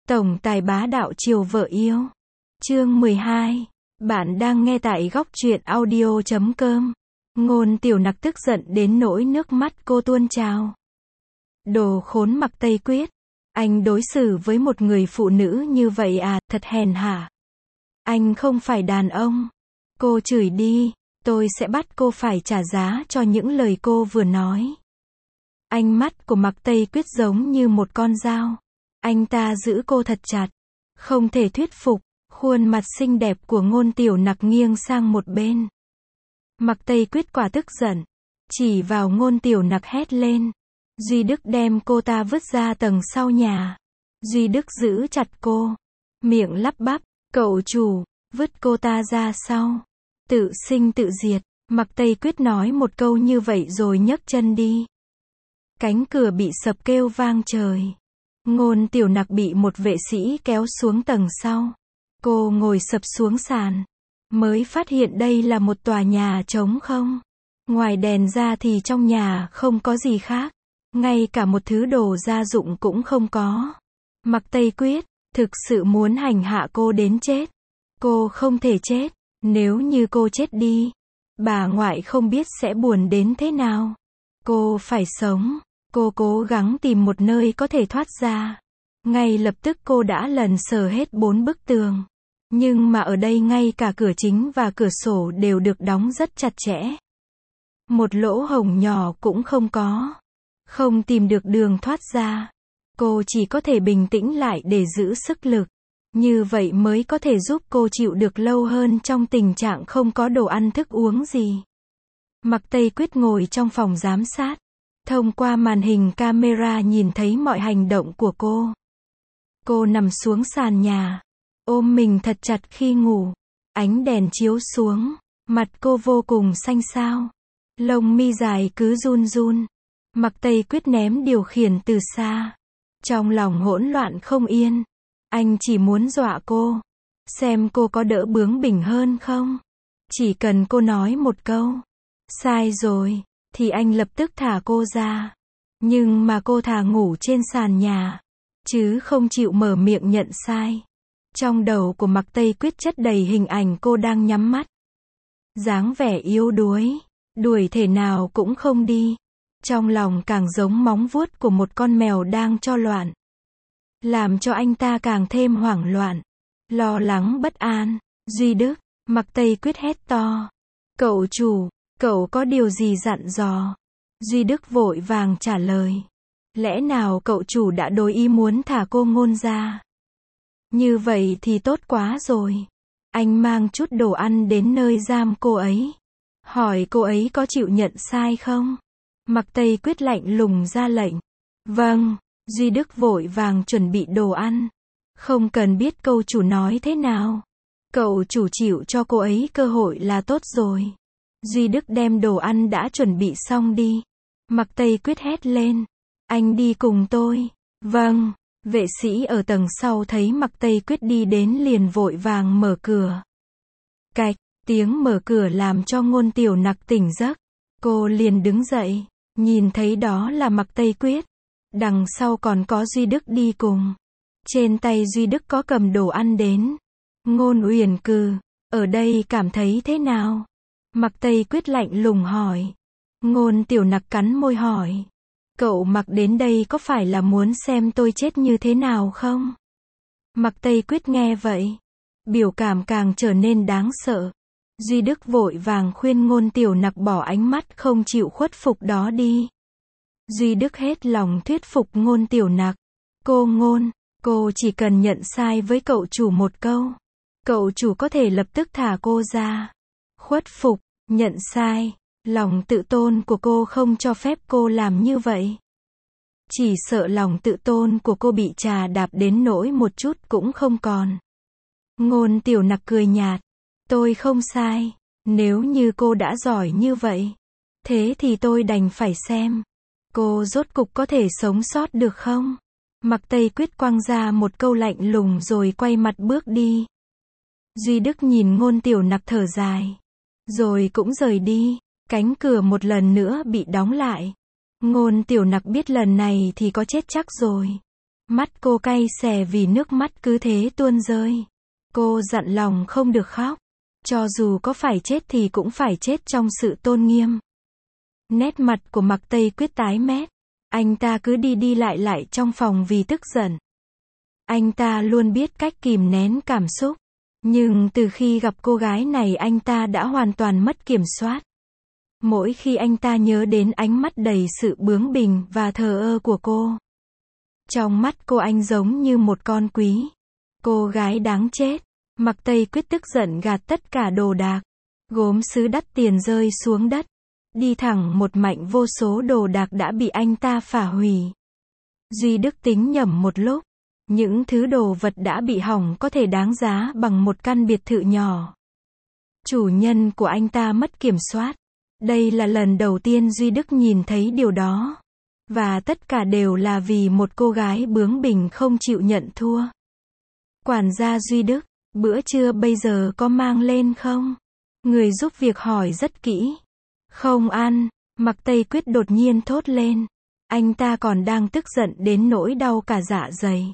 Tổng tài bá đạo chiều vợ yêu. Chương 12. Bạn đang nghe tại góc truyện audio.com. Ngôn Tiểu Nặc tức giận đến nỗi nước mắt cô tuôn trào. Đồ khốn Mạc Tây Quyết. Anh đối xử với một người phụ nữ như vậy à, thật hèn hạ. Anh không phải đàn ông. Cô chửi đi, tôi sẽ bắt cô phải trả giá cho những lời cô vừa nói. Ánh mắt của Mạc Tây Quyết giống như một con dao. Anh ta giữ cô thật chặt. Không thể thuyết phục, khuôn mặt xinh đẹp của Ngôn Tiểu Nặc nghiêng sang một bên. Mạc Tây Quyết quả tức giận. Chỉ vào Ngôn Tiểu Nặc hét lên. Duy Đức đem cô ta vứt ra tầng sau nhà. Duy Đức giữ chặt cô. Miệng lắp bắp, cậu chủ, vứt cô ta ra sau. Tự sinh tự diệt. Mạc Tây Quyết nói một câu như vậy rồi nhấc chân đi. Cánh cửa bị sập kêu vang trời. Ngôn Tiểu Nặc bị một vệ sĩ kéo xuống tầng sau. Cô ngồi sập xuống sàn. Mới phát hiện đây là một tòa nhà trống không. Ngoài đèn ra thì trong nhà không có gì khác. Ngay cả một thứ đồ gia dụng cũng không có. Mạc Tây Quyết, thực sự muốn hành hạ cô đến chết. Cô không thể chết. Nếu như cô chết đi, bà ngoại không biết sẽ buồn đến thế nào. Cô phải sống. Cô cố gắng tìm một nơi có thể thoát ra. Ngay lập tức cô đã lần sờ hết 4 bức tường. Nhưng mà ở đây ngay cả cửa chính và cửa sổ đều được đóng rất chặt chẽ. Một lỗ hổng nhỏ cũng không có. Không tìm được đường thoát ra. Cô chỉ có thể bình tĩnh lại để giữ sức lực. Như vậy mới có thể giúp cô chịu được lâu hơn trong tình trạng không có đồ ăn thức uống gì. Mạc Tây Quyết ngồi trong phòng giám sát. Thông qua màn hình camera nhìn thấy mọi hành động của cô. Cô nằm xuống sàn nhà. Ôm mình thật chặt khi ngủ. Ánh đèn chiếu xuống. Mặt cô vô cùng xanh xao. Lông mi dài cứ run run. Mạc Tây Quyết ném điều khiển từ xa. Trong lòng hỗn loạn không yên. Anh chỉ muốn dọa cô. Xem cô có đỡ bướng bỉnh hơn không. Chỉ cần cô nói một câu. Sai rồi. Thì anh lập tức thả cô ra. Nhưng mà cô thà ngủ trên sàn nhà. Chứ không chịu mở miệng nhận sai. Trong đầu của Mạc Tây Quyết chất đầy hình ảnh cô đang nhắm mắt. Dáng vẻ yếu đuối. Đuổi thể nào cũng không đi. Trong lòng càng giống móng vuốt của một con mèo đang cho loạn. Làm cho anh ta càng thêm hoảng loạn. Lo lắng bất an. Duy Đức, Mạc Tây Quyết hét to. Cậu chủ, cậu có điều gì dặn dò? Duy Đức vội vàng trả lời. Lẽ nào cậu chủ đã đổi ý muốn thả cô Ngôn ra? Như vậy thì tốt quá rồi. Anh mang chút đồ ăn đến nơi giam cô ấy. Hỏi cô ấy có chịu nhận sai không? Mạc Tây Quyết lạnh lùng ra lệnh. Vâng. Duy Đức vội vàng chuẩn bị đồ ăn. Không cần biết cậu chủ nói thế nào. Cậu chủ chịu cho cô ấy cơ hội là tốt rồi. Duy Đức đem đồ ăn đã chuẩn bị xong đi. Mạc Tây Quyết hét lên. Anh đi cùng tôi. Vâng. Vệ sĩ ở tầng sau thấy Mạc Tây Quyết đi đến liền vội vàng mở cửa. Cạch, tiếng mở cửa làm cho Ngôn Tiểu Nặc tỉnh giấc. Cô liền đứng dậy. Nhìn thấy đó là Mạc Tây Quyết. Đằng sau còn có Duy Đức đi cùng. Trên tay Duy Đức có cầm đồ ăn đến. Ngôn Uyển Cừ, ở đây cảm thấy thế nào? Mạc Tây Quyết lạnh lùng hỏi. Ngôn Tiểu Nặc cắn môi hỏi. Cậu Mạc đến đây có phải là muốn xem tôi chết như thế nào không? Mạc Tây Quyết nghe vậy. Biểu cảm càng trở nên đáng sợ. Duy Đức vội vàng khuyên Ngôn Tiểu Nặc bỏ ánh mắt không chịu khuất phục đó đi. Duy Đức hết lòng thuyết phục Ngôn Tiểu Nặc. Cô Ngôn, cô chỉ cần nhận sai với cậu chủ một câu. Cậu chủ có thể lập tức thả cô ra. Khuất phục, nhận sai. Lòng tự tôn của cô không cho phép cô làm như vậy. Chỉ sợ lòng tự tôn của cô bị trà đạp đến nỗi một chút cũng không còn. Ngôn Tiểu Nặc cười nhạt. Tôi không sai. Nếu như cô đã giỏi như vậy. Thế thì tôi đành phải xem. Cô rốt cục có thể sống sót được không? Mạc Tây Quyết quăng ra một câu lạnh lùng rồi quay mặt bước đi. Duy Đức nhìn Ngôn Tiểu Nặc thở dài. Rồi cũng rời đi. Cánh cửa một lần nữa bị đóng lại. Ngôn Tiểu Nặc biết lần này thì có chết chắc rồi. Mắt cô cay xè vì nước mắt cứ thế tuôn rơi. Cô dặn lòng không được khóc. Cho dù có phải chết thì cũng phải chết trong sự tôn nghiêm. Nét mặt của Mạc Tây Quyết tái mét. Anh ta cứ đi đi lại lại trong phòng vì tức giận. Anh ta luôn biết cách kìm nén cảm xúc. Nhưng từ khi gặp cô gái này anh ta đã hoàn toàn mất kiểm soát. Mỗi khi anh ta nhớ đến ánh mắt đầy sự bướng bỉnh và thờ ơ của cô. Trong mắt cô anh giống như một con quý. Cô gái đáng chết. Mạc Tây Quyết tức giận gạt tất cả đồ đạc. Gốm sứ đắt tiền rơi xuống đất. Đi thẳng một mạch vô số đồ đạc đã bị anh ta phá hủy. Duy Đức tính nhẩm một lúc. Những thứ đồ vật đã bị hỏng có thể đáng giá bằng một căn biệt thự nhỏ. Chủ nhân của anh ta mất kiểm soát. Đây là lần đầu tiên Duy Đức nhìn thấy điều đó. Và tất cả đều là vì một cô gái bướng bỉnh không chịu nhận thua. Quản gia Duy Đức, bữa trưa bây giờ có mang lên không? Người giúp việc hỏi rất kỹ. Không ăn, Mạc Tây Quyết đột nhiên thốt lên. Anh ta còn đang tức giận đến nỗi đau cả dạ dày.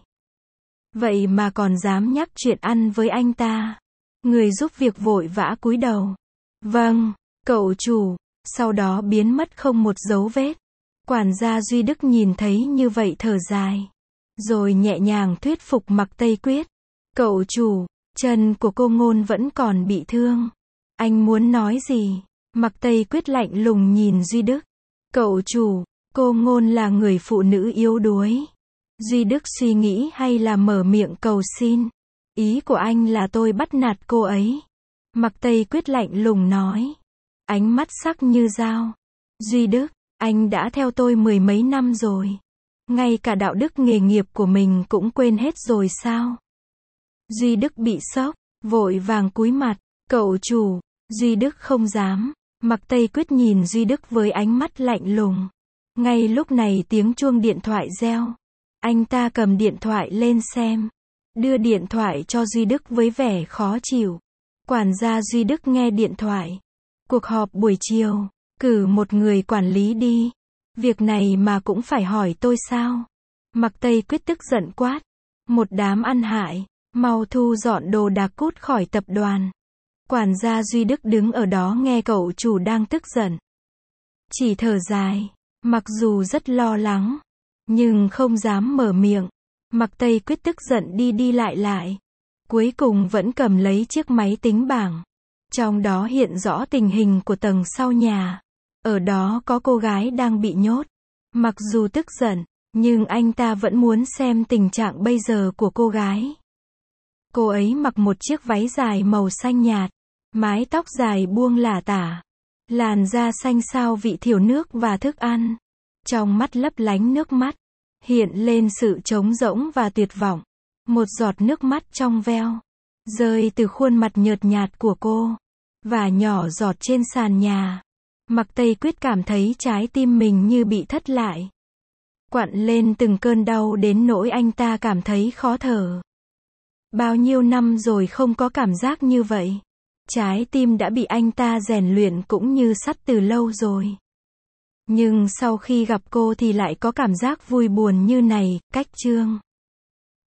Vậy mà còn dám nhắc chuyện ăn với anh ta. Người giúp việc vội vã cúi đầu. Vâng, cậu chủ, sau đó biến mất không một dấu vết. Quản gia Duy Đức nhìn thấy như vậy thở dài. Rồi nhẹ nhàng thuyết phục Mạc Tây Quyết. Cậu chủ, chân của cô Ngôn vẫn còn bị thương. Anh muốn nói gì? Mạc Tây Quyết lạnh lùng nhìn Duy Đức. Cậu chủ, cô Ngôn là người phụ nữ yếu đuối. Duy Đức suy nghĩ hay là mở miệng cầu xin. Ý của anh là tôi bắt nạt cô ấy. Mạc Tây Quyết lạnh lùng nói. Ánh mắt sắc như dao. Duy Đức, anh đã theo tôi mười mấy năm rồi. Ngay cả đạo đức nghề nghiệp của mình cũng quên hết rồi sao? Duy Đức bị sốc, vội vàng cúi mặt. Cậu chủ, Duy Đức không dám. Mạc Tây Quyết nhìn Duy Đức với ánh mắt lạnh lùng. Ngay lúc này tiếng chuông điện thoại reo. Anh ta cầm điện thoại lên xem. Đưa điện thoại cho Duy Đức với vẻ khó chịu. Quản gia Duy Đức nghe điện thoại. Cuộc họp buổi chiều. Cử một người quản lý đi. Việc này mà cũng phải hỏi tôi sao? Mạc Tây Quyết tức giận quát. Một đám ăn hại. Mau thu dọn đồ đạc cút khỏi tập đoàn. Quản gia Duy Đức đứng ở đó nghe cậu chủ đang tức giận. Chỉ thở dài. Mặc dù rất lo lắng. Nhưng không dám mở miệng. Mạc Tây Quyết tức giận đi đi lại lại. Cuối cùng vẫn cầm lấy chiếc máy tính bảng. Trong đó hiện rõ tình hình của tầng sau nhà. Ở đó có cô gái đang bị nhốt. Mặc dù tức giận, nhưng anh ta vẫn muốn xem tình trạng bây giờ của cô gái. Cô ấy mặc một chiếc váy dài màu xanh nhạt. Mái tóc dài buông lả tả. Làn da xanh xao vị thiểu nước và thức ăn. Trong mắt lấp lánh nước mắt. Hiện lên sự trống rỗng và tuyệt vọng. Một giọt nước mắt trong veo. Rơi từ khuôn mặt nhợt nhạt của cô. Và nhỏ giọt trên sàn nhà. Mạc Tây Quyết cảm thấy trái tim mình như bị thất lại. Quặn lên từng cơn đau đến nỗi anh ta cảm thấy khó thở. Bao nhiêu năm rồi không có cảm giác như vậy. Trái tim đã bị anh ta rèn luyện cũng như sắt từ lâu rồi. Nhưng sau khi gặp cô thì lại có cảm giác vui buồn như này, cách chương.